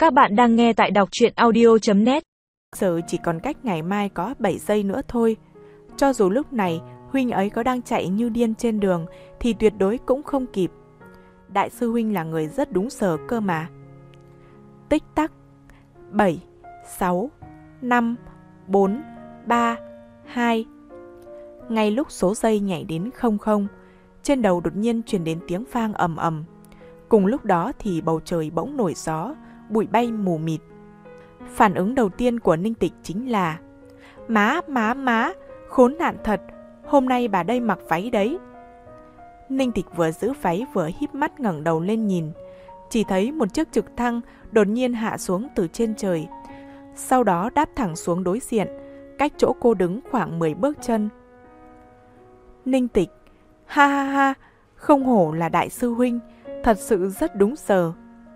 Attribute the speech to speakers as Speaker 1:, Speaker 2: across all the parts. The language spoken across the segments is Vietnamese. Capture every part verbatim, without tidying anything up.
Speaker 1: Các bạn đang nghe tại đọc truyện audio chấm net.
Speaker 2: Giờ chỉ còn cách ngày mai có bảy giây nữa thôi. Cho dù lúc này huynh ấy có đang chạy như điên trên đường thì tuyệt đối cũng không kịp. Đại sư huynh là người rất đúng giờ cơ mà. Tích tắc. Bảy, sáu, năm, bốn, ba, hai. Ngay lúc số giây nhảy đến không không, trên đầu đột nhiên truyền đến tiếng vang ầm ầm. Cùng lúc đó thì bầu trời bỗng nổi gió, bụi bay mù mịt. Phản ứng đầu tiên của Ninh Tịch chính là: Má, má, má, khốn nạn thật, hôm nay bà đây mặc váy đấy. Ninh Tịch vừa giữ váy vừa híp mắt ngẩng đầu lên nhìn, chỉ thấy một chiếc trực thăng đột nhiên hạ xuống từ trên trời, sau đó đáp thẳng xuống đối diện, cách chỗ cô đứng khoảng mười bước chân. Ninh Tịch: Ha ha ha, không hổ là đại sư huynh, thật sự rất đúng giờ.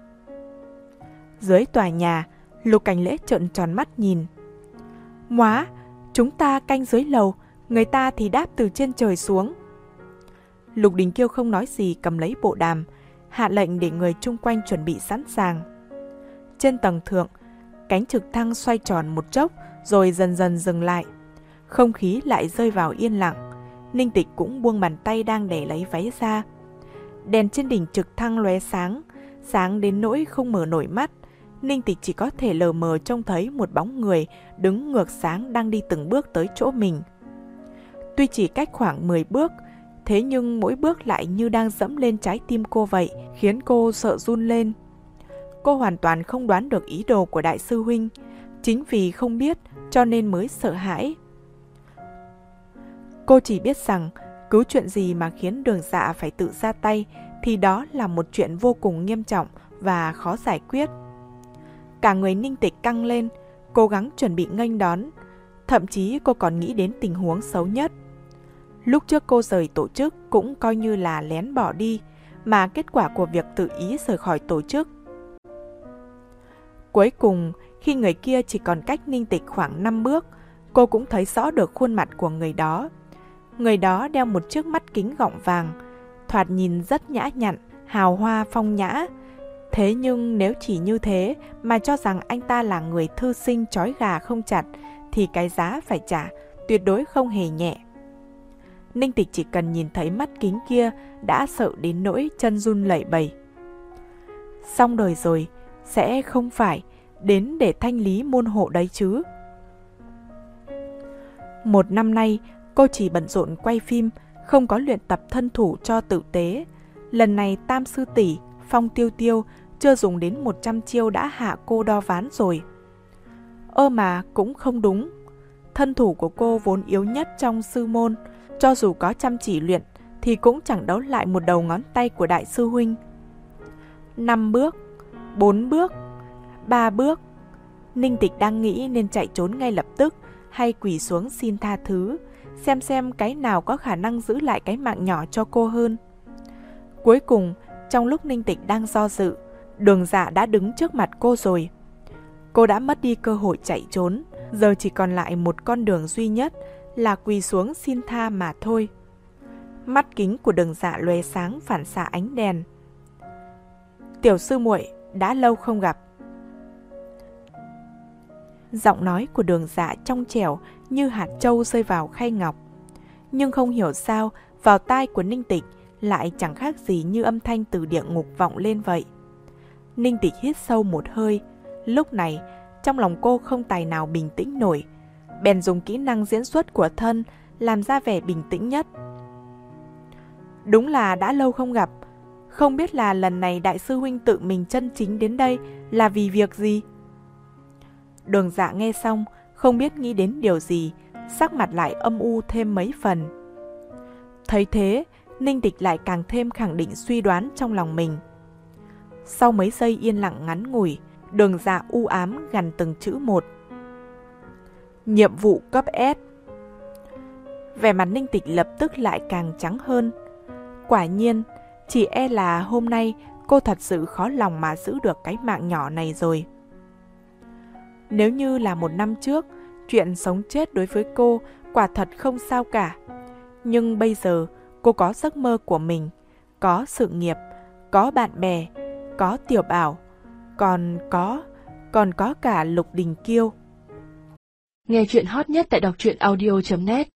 Speaker 2: Dưới tòa nhà, Lục Cảnh Lễ trợn tròn mắt nhìn. Móa, chúng ta canh dưới lầu, người ta thì đáp từ trên trời xuống. Lục Đình Kiêu không nói gì, cầm lấy bộ đàm, hạ lệnh để người chung quanh chuẩn bị sẵn sàng. Trên tầng thượng, cánh trực thăng xoay tròn một chốc rồi dần dần dừng lại. Không khí lại rơi vào yên lặng. Ninh Tịch cũng buông bàn tay đang để lấy váy ra. Đèn trên đỉnh trực thăng lóe sáng, sáng đến nỗi không mở nổi mắt. Ninh Tịch chỉ có thể lờ mờ trông thấy một bóng người đứng ngược sáng đang đi từng bước tới chỗ mình. Tuy chỉ cách khoảng mười bước, thế nhưng mỗi bước lại như đang dẫm lên trái tim cô vậy, khiến cô sợ run lên. Cô hoàn toàn không đoán được ý đồ của đại sư huynh, chính vì không biết cho nên mới sợ hãi. Cô chỉ biết rằng cứ chuyện gì mà khiến Đường Dạ phải tự ra tay thì đó là một chuyện vô cùng nghiêm trọng và khó giải quyết. Cả người Ninh Tịch căng lên, cố gắng chuẩn bị nghênh đón. Thậm chí cô còn nghĩ đến tình huống xấu nhất. Lúc trước cô rời tổ chức cũng coi như là lén bỏ đi, mà kết quả của việc tự ý rời khỏi tổ chức. Cuối cùng, khi người kia chỉ còn cách Ninh Tịch khoảng năm bước, cô cũng thấy rõ được khuôn mặt của người đó. Người đó đeo một chiếc mắt kính gọng vàng, thoạt nhìn rất nhã nhặn, hào hoa phong nhã. Thế nhưng nếu chỉ như thế mà cho rằng anh ta là người thư sinh trói gà không chặt thì cái giá phải trả tuyệt đối không hề nhẹ. Ninh Tịch chỉ cần nhìn thấy mắt kính kia đã sợ đến nỗi chân run lẩy bẩy. Xong đời rồi, sẽ không phải đến để thanh lý môn hộ đấy chứ. Một năm nay, cô chỉ bận rộn quay phim, không có luyện tập thân thủ cho tử tế. Lần này Tam Sư Tỷ, Phong Tiêu Tiêu chưa dùng đến một trăm chiêu đã hạ cô đo ván rồi. Ơ mà cũng không đúng. Thân thủ của cô vốn yếu nhất trong sư môn, cho dù có chăm chỉ luyện thì cũng chẳng đấu lại một đầu ngón tay của đại sư huynh. Năm bước, bốn bước, ba bước. Ninh Tịch đang nghĩ nên chạy trốn ngay lập tức hay quỳ xuống xin tha thứ, xem xem cái nào có khả năng giữ lại cái mạng nhỏ cho cô hơn. Cuối cùng, trong lúc Ninh Tịch đang do dự, Đường Dạ đã đứng trước mặt cô rồi. Cô đã mất đi cơ hội chạy trốn, giờ chỉ còn lại một con đường duy nhất là quỳ xuống xin tha mà thôi. Mắt kính của Đường Dạ lóe sáng phản xạ ánh đèn. Tiểu sư muội, đã lâu không gặp. Giọng nói của Đường Dạ trong trẻo như hạt trâu rơi vào khay ngọc. Nhưng không hiểu sao vào tai của Ninh Tịch lại chẳng khác gì như âm thanh từ địa ngục vọng lên vậy. Ninh Tịch hít sâu một hơi. Lúc này trong lòng cô không tài nào bình tĩnh nổi, bèn dùng kỹ năng diễn xuất của thân làm ra vẻ bình tĩnh nhất. Đúng là đã lâu không gặp, không biết là lần này đại sư huynh tự mình chân chính đến đây là vì việc gì? Đường Dạ nghe xong không biết nghĩ đến điều gì, sắc mặt lại âm u thêm mấy phần. Thấy thế, Ninh Tịch lại càng thêm khẳng định suy đoán trong lòng mình. Sau mấy giây yên lặng ngắn ngủi, Đường Dạ u ám gằn từng chữ một. Nhiệm vụ cấp S. Vẻ mặt Ninh Tịch lập tức lại càng trắng hơn. Quả nhiên, chỉ e là hôm nay cô thật sự khó lòng mà giữ được cái mạng nhỏ này rồi. Nếu như là một năm trước, chuyện sống chết đối với cô quả thật không sao cả. Nhưng bây giờ cô có giấc mơ của mình, có sự nghiệp, có bạn bè, có Tiểu Bảo, còn có còn có cả Lục Đình Kiêu.
Speaker 3: Nghe chuyện hot nhất tại đọc truyện audio chấm net.